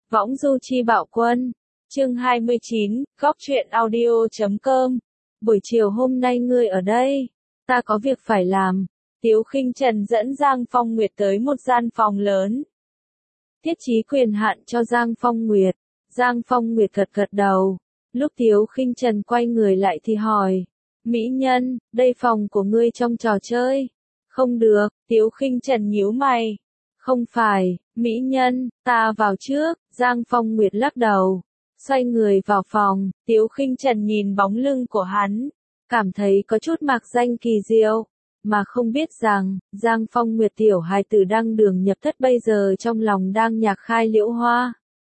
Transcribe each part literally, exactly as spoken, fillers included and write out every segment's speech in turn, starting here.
Võng du chi bạo quân. Chương hai mươi chín, góc truyện audio chấm com. Buổi chiều hôm nay ngươi ở đây. Ta có việc phải làm. Tiếu Khinh Trần dẫn Giang Phong Nguyệt tới một gian phòng lớn. Thiết trí quyền hạn cho Giang Phong Nguyệt. Giang Phong Nguyệt gật gật đầu. Lúc Tiếu Khinh Trần quay người lại thì hỏi. Mỹ nhân, đây phòng của ngươi trong trò chơi. Không được, Tiếu Khinh Trần nhíu mày. Không phải, Mỹ nhân, ta vào trước, Giang Phong Nguyệt lắc đầu. Xoay người vào phòng, Tiếu Khinh Trần nhìn bóng lưng của hắn. Cảm thấy có chút mạc danh kỳ diệu. Mà không biết rằng, Giang Phong Nguyệt tiểu hài tử đang đường nhập thất bây giờ trong lòng đang nhạc khai liễu hoa.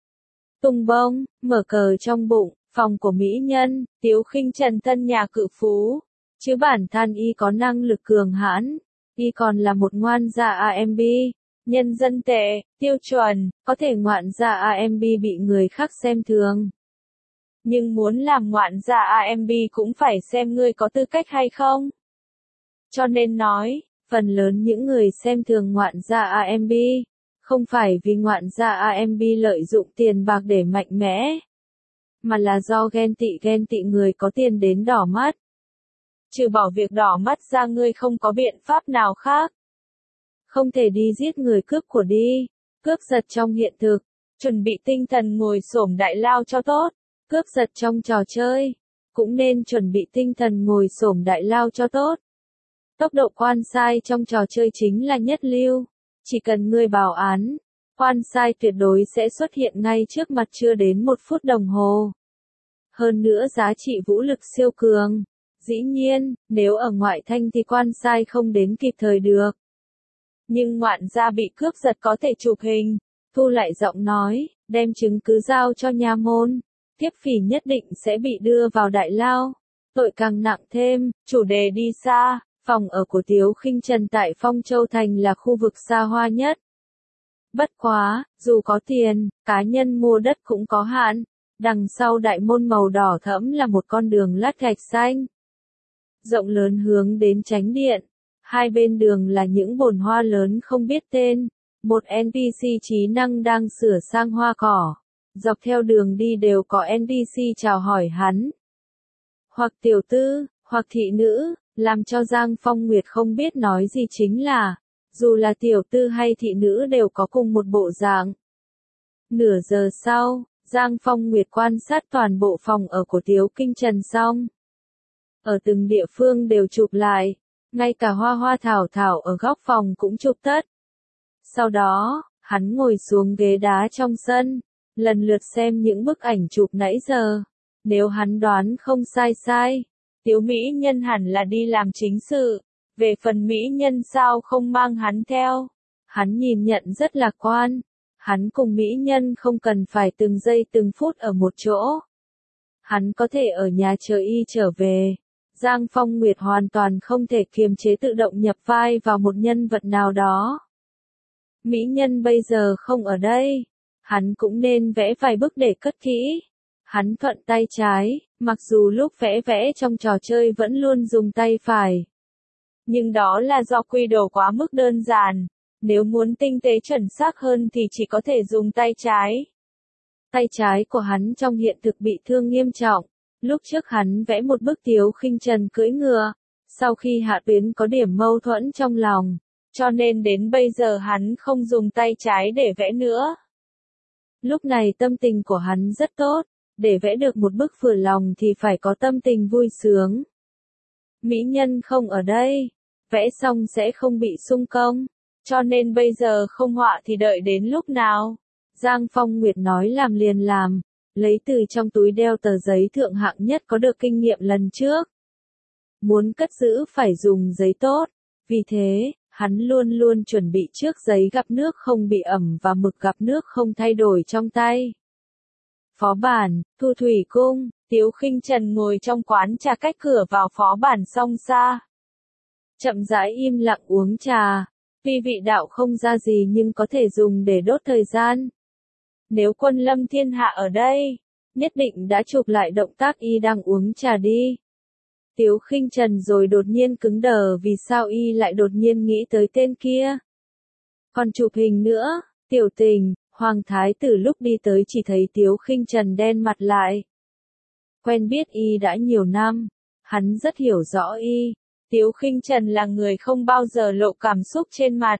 Tung bông, mở cờ trong bụng, phòng của Mỹ nhân, Tiếu Khinh Trần tân nhà cự phú. Chứ bản thân y có năng lực cường hãn. Y còn là một ngoan gia a em bê. Nhân dân tệ, tiêu chuẩn, có thể ngoạn gia a em bê bị người khác xem thường. Nhưng muốn làm ngoạn gia a em bê cũng phải xem ngươi có tư cách hay không. Cho nên nói, phần lớn những người xem thường ngoạn gia a em bê, không phải vì ngoạn gia a em bê lợi dụng tiền bạc để mạnh mẽ, mà là do ghen tị ghen tị người có tiền đến đỏ mắt. Trừ bỏ việc đỏ mắt ra ngươi không có biện pháp nào khác. Không thể đi giết người cướp của đi, cướp giật trong hiện thực, chuẩn bị tinh thần ngồi xổm đại lao cho tốt, cướp giật trong trò chơi, cũng nên chuẩn bị tinh thần ngồi xổm đại lao cho tốt. Tốc độ quan sai trong trò chơi chính là nhất lưu, chỉ cần ngươi bảo án, quan sai tuyệt đối sẽ xuất hiện ngay trước mặt chưa đến một phút đồng hồ. Hơn nữa giá trị vũ lực siêu cường, dĩ nhiên, nếu ở ngoại thanh thì quan sai không đến kịp thời được. Nhưng ngoạn gia bị cướp giật có thể chụp hình, thu lại giọng nói, đem chứng cứ giao cho nha môn, tiếp phỉ nhất định sẽ bị đưa vào đại lao, tội càng nặng thêm, chủ đề đi xa, phòng ở của Tiếu Khinh Trần tại Phong Châu Thành là khu vực xa hoa nhất. Bất quá, dù có tiền, cá nhân mua đất cũng có hạn, đằng sau đại môn màu đỏ thẫm là một con đường lát gạch xanh. Rộng lớn hướng đến chánh điện. Hai bên đường là những bồn hoa lớn không biết tên, một en pê xê trí năng đang sửa sang hoa cỏ, dọc theo đường đi đều có en pê xê chào hỏi hắn. Hoặc tiểu tư, hoặc thị nữ, làm cho Giang Phong Nguyệt không biết nói gì chính là, dù là tiểu tư hay thị nữ đều có cùng một bộ dạng. Nửa giờ sau, Giang Phong Nguyệt quan sát toàn bộ phòng ở của Tiếu Khinh Trần xong. Ở từng địa phương đều chụp lại. Ngay cả hoa hoa thảo thảo ở góc phòng cũng chụp tất. Sau đó, hắn ngồi xuống ghế đá trong sân, lần lượt xem những bức ảnh chụp nãy giờ. Nếu hắn đoán không sai sai, Tiếu Mỹ Nhân hẳn là đi làm chính sự. Về phần Mỹ Nhân sao không mang hắn theo? Hắn nhìn nhận rất lạc quan. Hắn cùng Mỹ Nhân không cần phải từng giây từng phút ở một chỗ. Hắn có thể ở nhà chờ y trở về. Giang Phong Nguyệt hoàn toàn không thể kiềm chế tự động nhập vai vào một nhân vật nào đó. Mỹ Nhân bây giờ không ở đây. Hắn cũng nên vẽ vài bức để cất kỹ. Hắn thuận tay trái, mặc dù lúc vẽ vẽ trong trò chơi vẫn luôn dùng tay phải. Nhưng đó là do quy đồ quá mức đơn giản. Nếu muốn tinh tế chuẩn xác hơn thì chỉ có thể dùng tay trái. Tay trái của hắn trong hiện thực bị thương nghiêm trọng. Lúc trước hắn vẽ một bức Tiếu Khinh Trần cưỡi ngựa, sau khi Hạ Tuyến có điểm mâu thuẫn trong lòng, cho nên đến bây giờ hắn không dùng tay trái để vẽ nữa. Lúc này tâm tình của hắn rất tốt, để vẽ được một bức vừa lòng thì phải có tâm tình vui sướng. Mỹ Nhân không ở đây, vẽ xong sẽ không bị xung công, cho nên bây giờ không họa thì đợi đến lúc nào. Giang Phong Nguyệt nói làm liền làm. Lấy từ trong túi đeo tờ giấy thượng hạng nhất có được kinh nghiệm lần trước. Muốn cất giữ phải dùng giấy tốt, vì thế, hắn luôn luôn chuẩn bị trước giấy gặp nước không bị ẩm và mực gặp nước không thay đổi trong tay. Phó bản, Thu Thủy Cung, Tiếu Khinh Trần ngồi trong quán trà cách cửa vào phó bản song xa. Chậm rãi im lặng uống trà, tuy vị đạo không ra gì nhưng có thể dùng để đốt thời gian. Nếu Quân Lâm Thiên Hạ ở đây, nhất định đã chụp lại động tác y đang uống trà đi. Tiếu Khinh Trần rồi đột nhiên cứng đờ vì sao y lại đột nhiên nghĩ tới tên kia. Còn chụp hình nữa, tiểu tình, Hoàng thái tử lúc đi tới chỉ thấy Tiếu Khinh Trần đen mặt lại. Quen biết y đã nhiều năm, hắn rất hiểu rõ y. Tiếu Khinh Trần là người không bao giờ lộ cảm xúc trên mặt.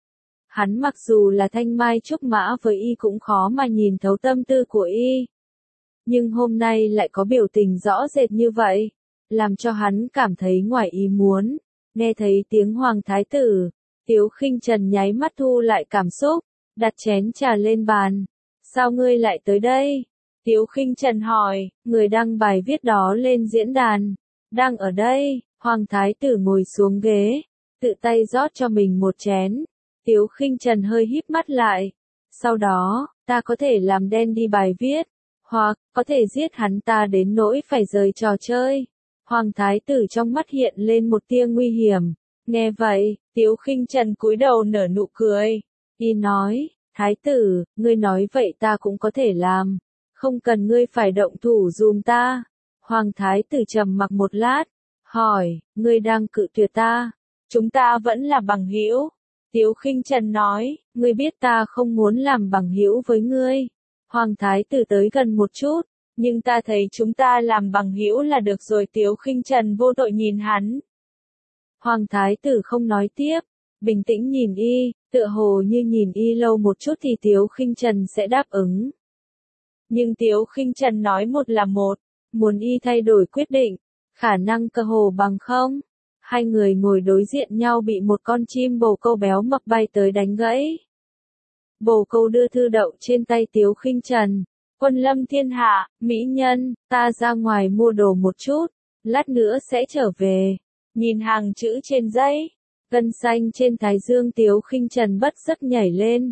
Hắn mặc dù là thanh mai trúc mã với y cũng khó mà nhìn thấu tâm tư của y. Nhưng hôm nay lại có biểu tình rõ rệt như vậy, làm cho hắn cảm thấy ngoài ý muốn. Nghe thấy tiếng Hoàng thái tử, Tiếu Khinh Trần nháy mắt thu lại cảm xúc, đặt chén trà lên bàn. Sao ngươi lại tới đây? Tiếu Khinh Trần hỏi, người đăng bài viết đó lên diễn đàn. Đang ở đây, Hoàng thái tử ngồi xuống ghế, tự tay rót cho mình một chén. Tiếu Khinh Trần hơi híp mắt lại. Sau đó, ta có thể làm đen đi bài viết, hoặc có thể giết hắn ta đến nỗi phải rời trò chơi. Hoàng thái tử trong mắt hiện lên một tia nguy hiểm. Nghe vậy, Tiếu Khinh Trần cúi đầu nở nụ cười. Y nói, thái tử, ngươi nói vậy ta cũng có thể làm. Không cần ngươi phải động thủ dùm ta. Hoàng thái tử trầm mặc một lát, hỏi, ngươi đang cự tuyệt ta? Chúng ta vẫn là bằng hữu. Tiếu Khinh Trần nói, ngươi biết ta không muốn làm bằng hữu với ngươi. Hoàng thái tử tới gần một chút, nhưng ta thấy chúng ta làm bằng hữu là được rồi. Tiếu Khinh Trần vô tội nhìn hắn. Hoàng thái tử không nói tiếp, bình tĩnh nhìn y, tựa hồ như nhìn y lâu một chút thì Tiếu Khinh Trần sẽ đáp ứng. Nhưng Tiếu Khinh Trần nói một là một, muốn y thay đổi quyết định, khả năng cơ hồ bằng không. Hai người ngồi đối diện nhau bị một con chim bồ câu béo mập bay tới đánh gãy. Bồ câu đưa thư đậu trên tay Tiếu Khinh Trần. Quân lâm thiên hạ, mỹ nhân, ta ra ngoài mua đồ một chút, lát nữa sẽ trở về. Nhìn hàng chữ trên giấy, gân xanh trên thái dương Tiếu Khinh Trần bất giấc nhảy lên.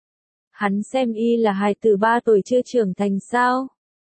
Hắn xem y là hài tử ba tuổi chưa trưởng thành sao?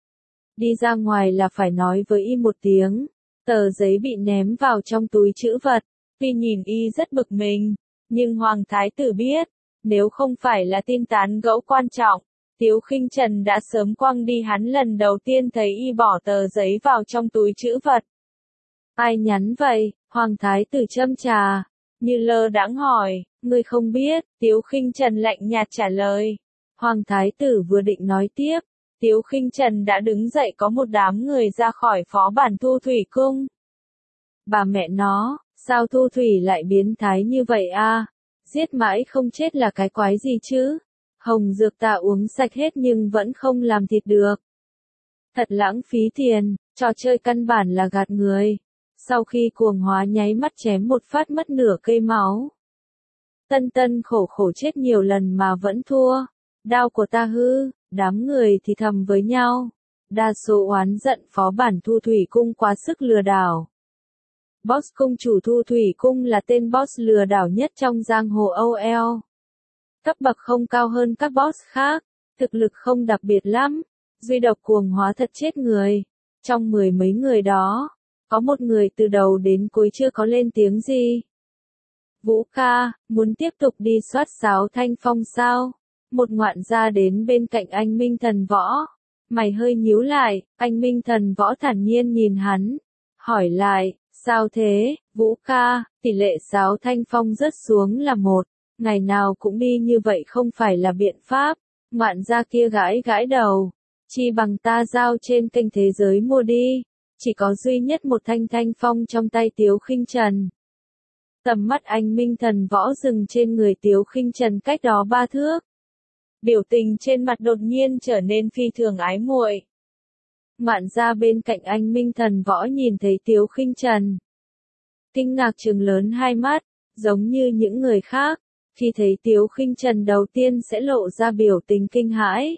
Đi ra ngoài là phải nói với y một tiếng. Tờ giấy bị ném vào trong túi trữ vật. Tuy nhìn y rất bực mình, nhưng Hoàng thái tử biết, nếu không phải là tin tán gẫu quan trọng, Tiếu Khinh Trần đã sớm quăng đi hắn lần đầu tiên thấy y bỏ tờ giấy vào trong túi trữ vật. Ai nhắn vậy? Hoàng thái tử châm trà, như lơ đãng hỏi, ngươi không biết. Tiếu Khinh Trần lạnh nhạt trả lời. Hoàng thái tử vừa định nói tiếp, Tiếu Khinh Trần đã đứng dậy có một đám người ra khỏi phó bản Thu Thủy Cung. Bà mẹ nó, sao Thu Thủy lại biến thái như vậy a? Giết mãi không chết là cái quái gì chứ? Hồng dược ta uống sạch hết nhưng vẫn không làm thịt được. Thật lãng phí tiền, trò chơi căn bản là gạt người. Sau khi cuồng hóa nháy mắt chém một phát mất nửa cây máu. Tân Tân khổ khổ chết nhiều lần mà vẫn thua. Đao của ta hư, đám người thì thầm với nhau. Đa số oán giận phó bản Thu Thủy Cung quá sức lừa đảo. Boss cung chủ Thu Thủy Cung là tên boss lừa đảo nhất trong giang hồ o lờ. Cấp bậc không cao hơn các boss khác, thực lực không đặc biệt lắm, duy độc cuồng hóa thật chết người. Trong mười mấy người đó, có một người từ đầu đến cuối chưa có lên tiếng gì. Vũ ca, muốn tiếp tục đi soát sáo thanh phong sao? Một ngoạn gia đến bên cạnh anh Minh Thần Võ. Mày hơi nhíu lại, anh Minh Thần Võ thản nhiên nhìn hắn. Hỏi lại, sao thế, Vũ ca, tỷ lệ sáo thanh phong rớt xuống là một. Ngày nào cũng đi như vậy không phải là biện pháp. Ngoạn gia kia gãi gãi đầu. Chi bằng ta giao trên kênh thế giới mua đi. Chỉ có duy nhất một thanh thanh phong trong tay Tiếu Khinh Trần. Tầm mắt anh Minh Thần Võ dừng trên người Tiếu Khinh Trần cách đó ba thước. Biểu tình trên mặt đột nhiên trở nên phi thường ái muội. Ngoạn gia bên cạnh anh Minh Thần Võ nhìn thấy Tiếu Khinh Trần. Kinh ngạc trừng lớn hai mắt, giống như những người khác, khi thấy Tiếu Khinh Trần đầu tiên sẽ lộ ra biểu tình kinh hãi.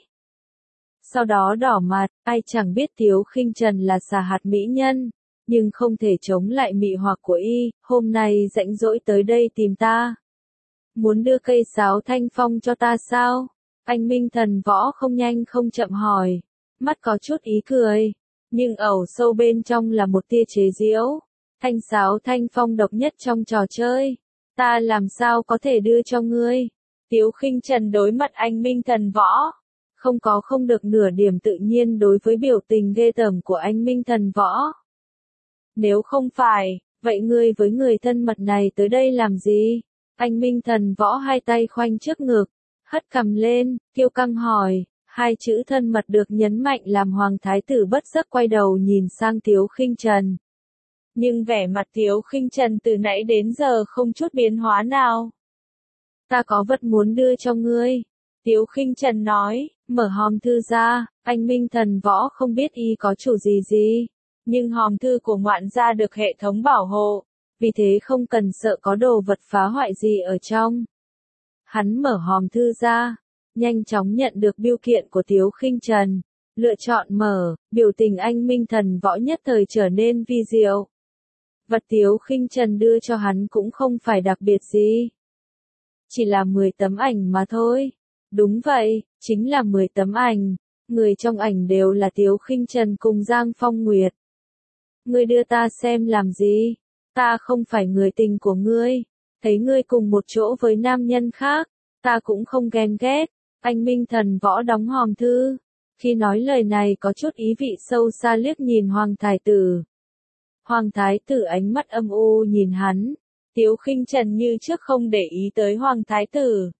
Sau đó đỏ mặt, ai chẳng biết Tiếu Khinh Trần là xà hạt mỹ nhân, nhưng không thể chống lại mị hoặc của y, hôm nay rảnh rỗi tới đây tìm ta. Muốn đưa cây sáo thanh phong cho ta sao? Anh Minh Thần Võ không nhanh không chậm hỏi, mắt có chút ý cười, nhưng ẩu sâu bên trong là một tia chế giễu. Thanh sáo thanh phong độc nhất trong trò chơi, ta làm sao có thể đưa cho ngươi? Tiếu Khinh Trần đối mặt anh Minh Thần Võ, không có không được nửa điểm tự nhiên đối với biểu tình ghê tởm của anh Minh Thần Võ. Nếu không phải, vậy ngươi với người thân mật này tới đây làm gì? Anh Minh Thần Võ hai tay khoanh trước ngực, hất cằm lên, kiêu căng hỏi, hai chữ thân mật được nhấn mạnh làm Hoàng thái tử bất giấc quay đầu nhìn sang Tiếu Khinh Trần. Nhưng vẻ mặt Tiếu Khinh Trần từ nãy đến giờ không chút biến hóa nào. Ta có vật muốn đưa cho ngươi. Tiếu Khinh Trần nói, mở hòm thư ra, anh Minh Thần Võ không biết y có chủ gì gì. Nhưng hòm thư của ngoạn gia được hệ thống bảo hộ, vì thế không cần sợ có đồ vật phá hoại gì ở trong. Hắn mở hòm thư ra, nhanh chóng nhận được bưu kiện của Tiếu Khinh Trần, lựa chọn mở, biểu tình anh Minh Thần Võ nhất thời trở nên vi diệu. Vật Tiếu Khinh Trần đưa cho hắn cũng không phải đặc biệt gì. Chỉ là mười tấm ảnh mà thôi. Đúng vậy, chính là mười tấm ảnh, người trong ảnh đều là Tiếu Khinh Trần cùng Giang Phong Nguyệt. Ngươi đưa ta xem làm gì? Ta không phải người tình của ngươi, thấy ngươi cùng một chỗ với nam nhân khác, ta cũng không ghen ghét. Anh Minh Thần Võ đóng hòm thư, khi nói lời này có chút ý vị sâu xa liếc nhìn Hoàng thái tử. Hoàng thái tử ánh mắt âm u nhìn hắn, Tiếu Khinh Trần như trước không để ý tới Hoàng thái tử.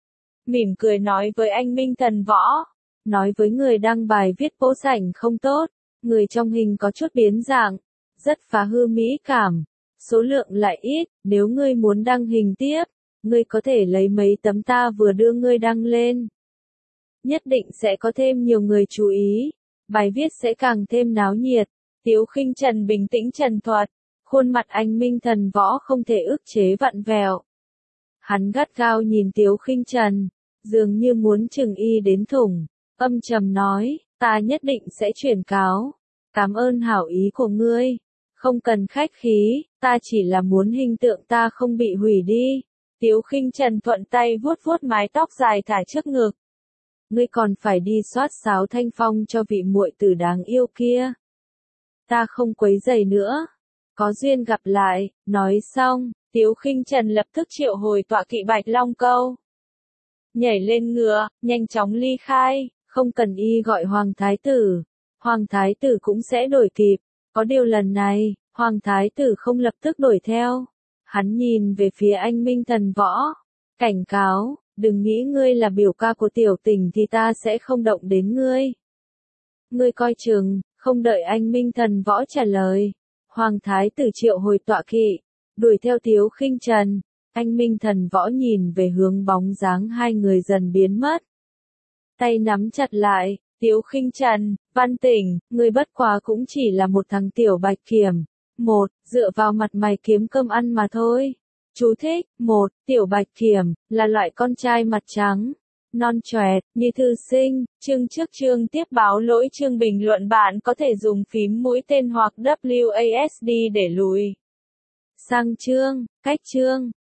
Mỉm cười nói với anh Minh Thần Võ, nói với người đăng bài viết bố sảnh không tốt, người trong hình có chút biến dạng, rất phá hư mỹ cảm, số lượng lại ít, nếu ngươi muốn đăng hình tiếp, ngươi có thể lấy mấy tấm ta vừa đưa ngươi đăng lên. Nhất định sẽ có thêm nhiều người chú ý, bài viết sẽ càng thêm náo nhiệt. Tiếu Khinh Trần bình tĩnh trần thuật, khuôn mặt anh Minh Thần Võ không thể ức chế vặn vẹo. Hắn gắt gao nhìn Tiếu Khinh Trần, dường như muốn chừng y đến thủng, âm trầm nói, ta nhất định sẽ chuyển cáo. Cảm ơn hảo ý của ngươi, không cần khách khí, ta chỉ là muốn hình tượng ta không bị hủy đi. Tiếu Khinh Trần thuận tay vuốt vuốt mái tóc dài thả trước ngực. Ngươi còn phải đi soát sáo thanh phong cho vị muội tử đáng yêu kia. Ta không quấy rầy nữa. Có duyên gặp lại, nói xong, Tiếu Khinh Trần lập tức triệu hồi tọa kỵ Bạch Long Câu. Nhảy lên ngựa, nhanh chóng ly khai, không cần y gọi Hoàng thái tử. Hoàng thái tử cũng sẽ đổi kịp, có điều lần này, Hoàng thái tử không lập tức đuổi theo. Hắn nhìn về phía anh Minh Thần Võ, cảnh cáo, đừng nghĩ ngươi là biểu ca của tiểu tình thì ta sẽ không động đến ngươi. Ngươi coi chừng, không đợi anh Minh Thần Võ trả lời. Hoàng thái tử triệu hồi tọa kỵ, đuổi theo Tiếu Khinh Trần. Anh Minh Thần Võ nhìn về hướng bóng dáng hai người dần biến mất. Tay nắm chặt lại, Tiếu Khinh Trần, Văn Tỉnh, ngươi bất quá cũng chỉ là một thằng tiểu bạch kiểm. Một, dựa vào mặt mày kiếm cơm ăn mà thôi. Chú thích, một, tiểu bạch kiểm, là loại con trai mặt trắng, non choẹt, như thư sinh. Chương trước chương tiếp báo lỗi chương bình luận bạn có thể dùng phím mũi tên hoặc W A S D để lùi sang chương, cách chương.